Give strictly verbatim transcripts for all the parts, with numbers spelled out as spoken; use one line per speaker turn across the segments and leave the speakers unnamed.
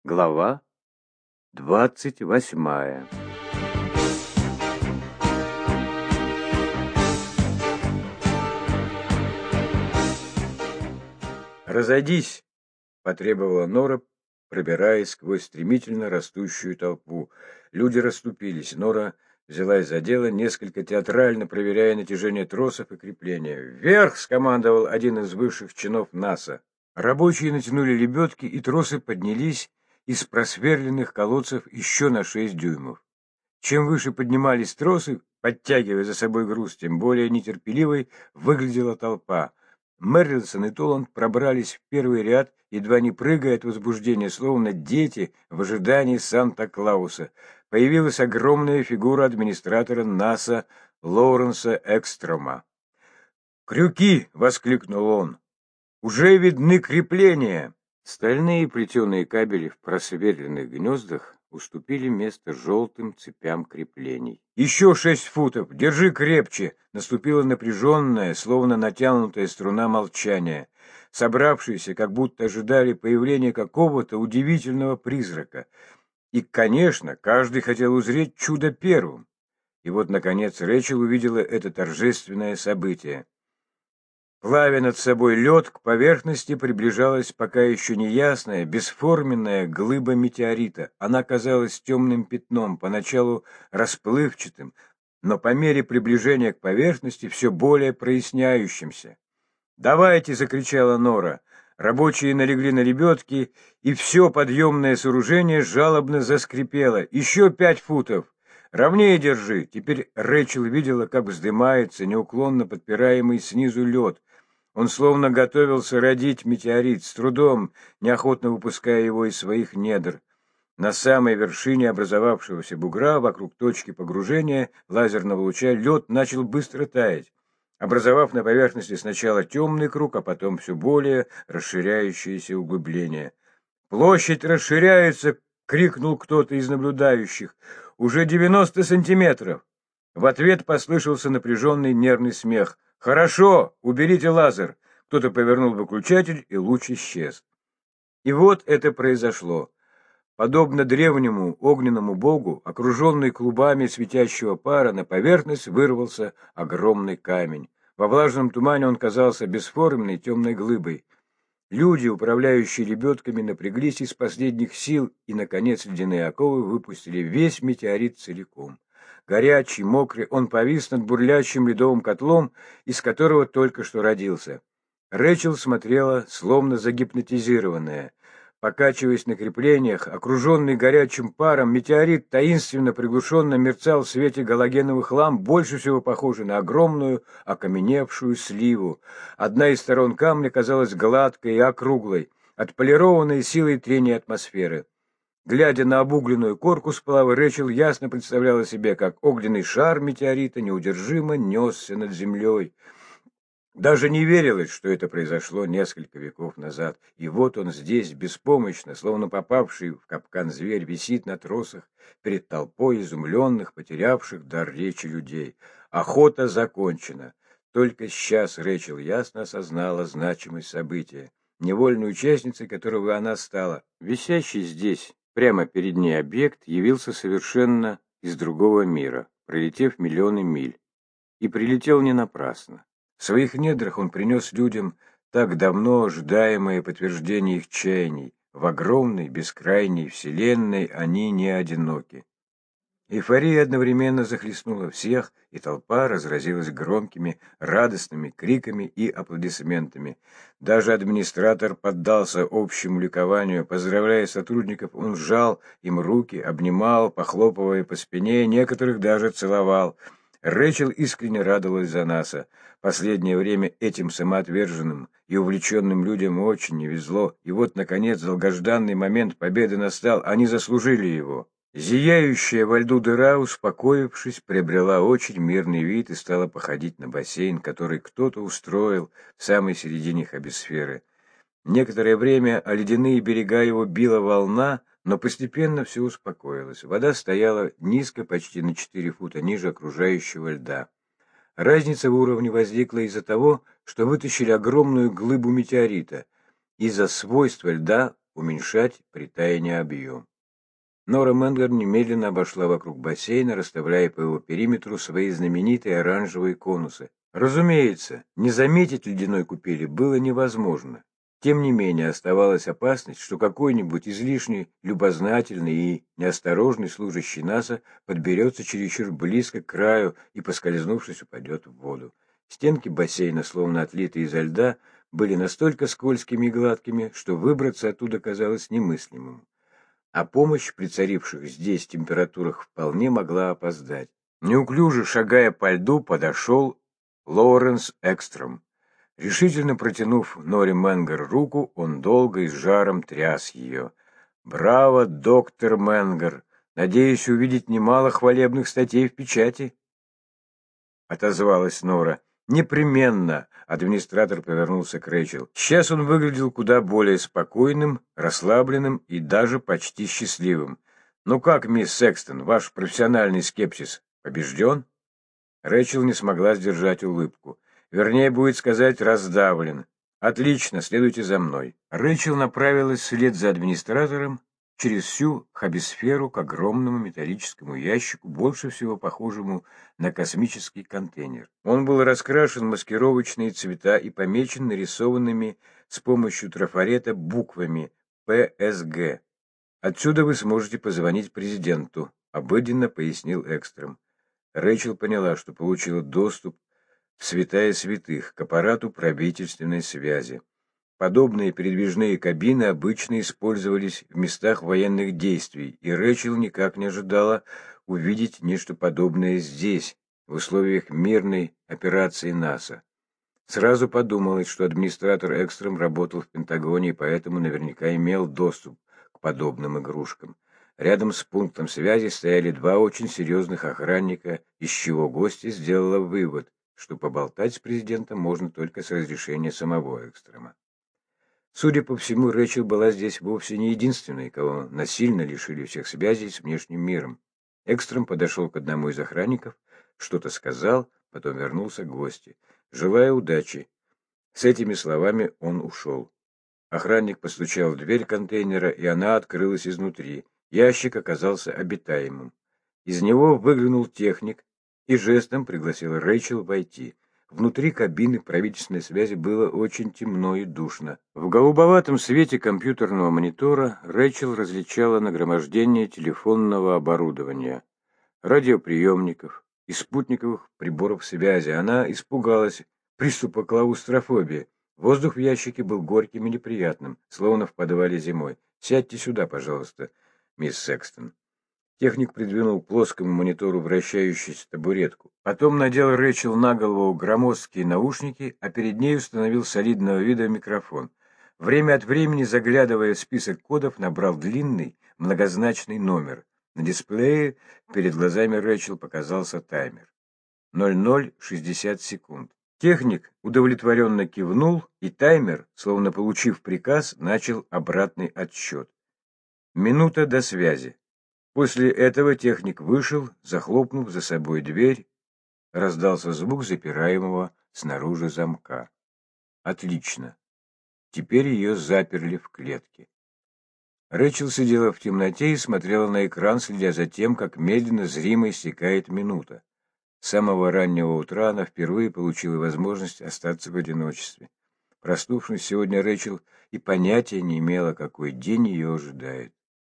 Глава двадцать восьмая. «Разойдись!» — потребовала Нора, пробираясь сквозь стремительно растущую толпу. Люди расступились. Нора взялась за дело, несколько театрально проверяя натяжение тросов и крепления. «Вверх!» — скомандовал один из высших чинов НАСА. Рабочие натянули лебедки, и тросы поднялись из просверленных колодцев еще на шесть дюймов. Чем выше поднимались тросы, подтягивая за собой груз, тем более нетерпеливой выглядела толпа. Мерлисон и Толланд пробрались в первый ряд, едва не прыгая от возбуждения, словно дети в ожидании Санта-Клауса. Появилась огромная фигура администратора НАСА Лоуренса Экстрома. «Крюки!» — воскликнул он. «Уже видны крепления!» Стальные плетеные кабели в просверленных гнездах уступили место желтым цепям креплений. «Еще шесть футов! Держи крепче!» Наступила напряженная, словно натянутая струна молчания. Собравшиеся как будто ожидали появления какого-то удивительного призрака. И, конечно, каждый хотел узреть чудо первым. И вот, наконец, Рэчел увидела это торжественное событие. Плавя над собой лед, к поверхности приближалась пока еще неясная, бесформенная глыба метеорита. Она казалась темным пятном, поначалу расплывчатым, но по мере приближения к поверхности все более проясняющимся. «Давайте!» — закричала Нора. Рабочие налегли на лебедки, и все подъемное сооружение жалобно заскрипело. «Еще пять футов! Ровнее держи!» Теперь Рэчел видела, как вздымается неуклонно подпираемый снизу лед. Он словно готовился родить метеорит, с трудом, неохотно выпуская его из своих недр. На самой вершине образовавшегося бугра, вокруг точки погружения лазерного луча, лед начал быстро таять, образовав на поверхности сначала темный круг, а потом все более расширяющееся углубление. «Площадь расширяется!» — крикнул кто-то из наблюдающих. «Уже девяносто сантиметров!» В ответ послышался напряженный нервный смех. «Хорошо, уберите лазер!» Кто-то повернул выключатель, и луч исчез. И вот это произошло. Подобно древнему огненному богу, окруженный клубами светящего пара, на поверхность вырвался огромный камень. Во влажном тумане он казался бесформенной темной глыбой. Люди, управляющие лебедками, напряглись из последних сил, и, наконец, ледяные оковы выпустили весь метеорит целиком. Горячий, мокрый, он повис над бурлящим ледовым котлом, из которого только что родился. Рэчел смотрела, словно загипнотизированная. Покачиваясь на креплениях, окруженный горячим паром, метеорит таинственно приглушенно мерцал в свете галогеновых ламп, больше всего похожий на огромную окаменевшую сливу. Одна из сторон камня казалась гладкой и округлой, отполированной силой трения атмосферы. Глядя на обугленную корку сплава, Рэчел ясно представляла себе, как огненный шар метеорита неудержимо несся над землей. Даже не верилось, что это произошло несколько веков назад. И вот он здесь, беспомощно, словно попавший в капкан зверь, висит на тросах перед толпой изумленных, потерявших дар речи людей. Охота закончена. Только сейчас Рэчел ясно осознала значимость события, невольной участницей которого она стала. Висящий здесь, прямо перед ней объект, явился совершенно из другого мира, пролетев миллионы миль. И прилетел не напрасно. В своих недрах он принес людям так давно ожидаемое подтверждение их чаяний. В огромной, бескрайней вселенной они не одиноки. Эйфория одновременно захлестнула всех, и толпа разразилась громкими, радостными криками и аплодисментами. Даже администратор поддался общему ликованию. Поздравляя сотрудников, он сжал им руки, обнимал, похлопывая по спине, некоторых даже целовал. Рэчел искренне радовалась за НАСА. Последнее время этим самоотверженным и увлеченным людям очень не везло, и вот, наконец, долгожданный момент победы настал, они заслужили его. Зияющая во льду дыра, успокоившись, приобрела очень мирный вид и стала походить на бассейн, который кто-то устроил в самой середине хабисферы. Некоторое время о ледяные берега его била волна, но постепенно все успокоилось. Вода стояла низко, почти на четыре фута ниже окружающего льда. Разница в уровне возникла из-за того, что вытащили огромную глыбу метеорита. Из-за свойства льда уменьшать при таянии объем. Нора Менгер немедленно обошла вокруг бассейна, расставляя по его периметру свои знаменитые оранжевые конусы. Разумеется, не заметить ледяной купели было невозможно. Тем не менее, оставалась опасность, что какой-нибудь излишне любознательный и неосторожный служащий НАСА подберется чересчур близко к краю и, поскользнувшись, упадет в воду. Стенки бассейна, словно отлитые изо льда, были настолько скользкими и гладкими, что выбраться оттуда казалось немыслимым. А помощь при царивших здесь температурах вполне могла опоздать. Неуклюже шагая по льду, подошел Лоуренс Экстрем. Решительно протянув Норе Менгер руку, он долго и с жаром тряс ее. «Браво, доктор Менгер! Надеюсь увидеть немало хвалебных статей в печати!» — отозвалась Нора. «Непременно!» — администратор повернулся к Рэйчел. Сейчас он выглядел куда более спокойным, расслабленным и даже почти счастливым. «Ну как, мисс Секстон, ваш профессиональный скепсис побежден?» Рэйчел не смогла сдержать улыбку. Вернее, будет сказать, раздавлен. «Отлично, следуйте за мной». Рэйчел направилась вслед за администратором через всю хабисферу к огромному металлическому ящику, больше всего похожему на космический контейнер. Он был раскрашен в маскировочные цвета и помечен нарисованными с помощью трафарета буквами «Пэ Эс Гэ». «Отсюда вы сможете позвонить президенту», — обыденно пояснил Экстрем. Рэйчел поняла, что получила доступ в святая святых к аппарату правительственной связи. Подобные передвижные кабины обычно использовались в местах военных действий, и Рэйчел никак не ожидала увидеть нечто подобное здесь, в условиях мирной операции НАСА. Сразу подумалось, что администратор Экстрем работал в Пентагоне и поэтому наверняка имел доступ к подобным игрушкам. Рядом с пунктом связи стояли два очень серьезных охранника, из чего гостья сделала вывод, что поболтать с президентом можно только с разрешения самого Экстрема. Судя по всему, Рэйчел была здесь вовсе не единственной, кого насильно лишили всех связей с внешним миром. Экстрем подошел к одному из охранников, что-то сказал, потом вернулся к гости. «Желаю удачи». С этими словами он ушел. Охранник постучал в дверь контейнера, и она открылась изнутри. Ящик оказался обитаемым. Из него выглянул техник и жестом пригласил Рэйчел войти. Внутри кабины правительственной связи было очень темно и душно. В голубоватом свете компьютерного монитора Рэйчел различала нагромождение телефонного оборудования, радиоприемников и спутниковых приборов связи. Она испугалась приступа клаустрофобии. Воздух в ящике был горьким и неприятным, словно в подвале зимой. «Сядьте сюда, пожалуйста, мисс Секстон». Техник придвинул к плоскому монитору вращающуюся табуретку. Потом надел Рэйчел на голову громоздкие наушники, а перед ней установил солидного вида микрофон. Время от времени, заглядывая в список кодов, набрал длинный, многозначный номер. На дисплее перед глазами Рэйчел показался таймер. ноль ноль шестьдесят секунд. Техник удовлетворенно кивнул, и таймер, словно получив приказ, начал обратный отсчет. Минута до связи. После этого техник вышел, захлопнув за собой дверь. Раздался звук запираемого снаружи замка. Отлично. Теперь ее заперли в клетке. Рэйчел сидела в темноте и смотрела на экран, следя за тем, как медленно зримо истекает минута. С самого раннего утра она впервые получила возможность остаться в одиночестве. Проснувшись сегодня, Рэйчел и понятия не имела, какой день ее ожидает.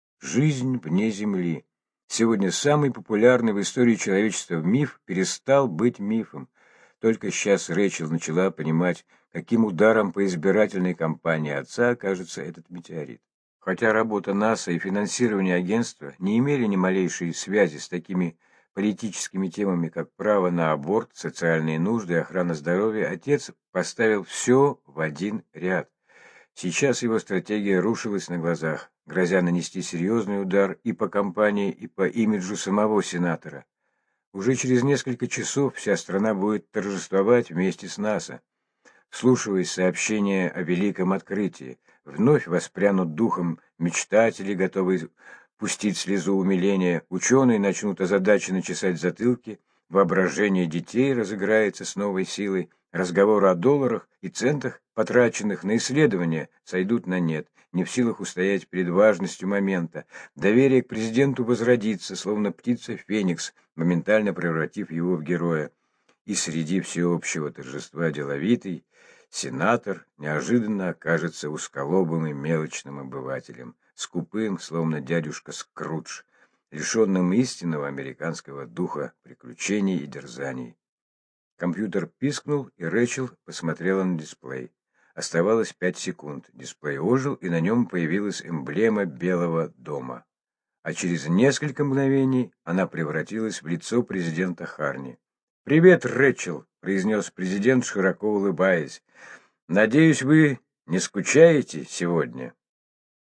Жизнь вне Земли. Сегодня самый популярный в истории человечества миф перестал быть мифом. Только сейчас Рэйчел начала понимать, каким ударом по избирательной кампании отца окажется этот метеорит. Хотя работа НАСА и финансирование агентства не имели ни малейшей связи с такими политическими темами, как право на аборт, социальные нужды и охрана здоровья, отец поставил все в один ряд. Сейчас его стратегия рушилась на глазах, грозя нанести серьезный удар и по кампании, и по имиджу самого сенатора. Уже через несколько часов вся страна будет торжествовать вместе с НАСА. Вслушиваясь в сообщения о великом открытии, вновь воспрянут духом мечтатели, готовые пустить слезу умиления, ученые начнут озадаченно чесать затылки, воображение детей разыграется с новой силой, разговоры о долларах и центах, потраченных на исследования, сойдут на нет. не в силах устоять перед важностью момента. Доверие к президенту возродится, словно птица Феникс, моментально превратив его в героя. И среди всеобщего торжества деловитый сенатор неожиданно окажется узколобым и мелочным обывателем, скупым, словно дядюшка Скрудж, лишенным истинного американского духа приключений и дерзаний. Компьютер пискнул, и Рэчел посмотрела на дисплей. Оставалось пять секунд. Дисплей ожил, и на нем появилась эмблема Белого дома. А через несколько мгновений она превратилась в лицо президента Харни. «Привет, Рэчел», — произнес президент, широко улыбаясь. «Надеюсь, вы не скучаете сегодня?»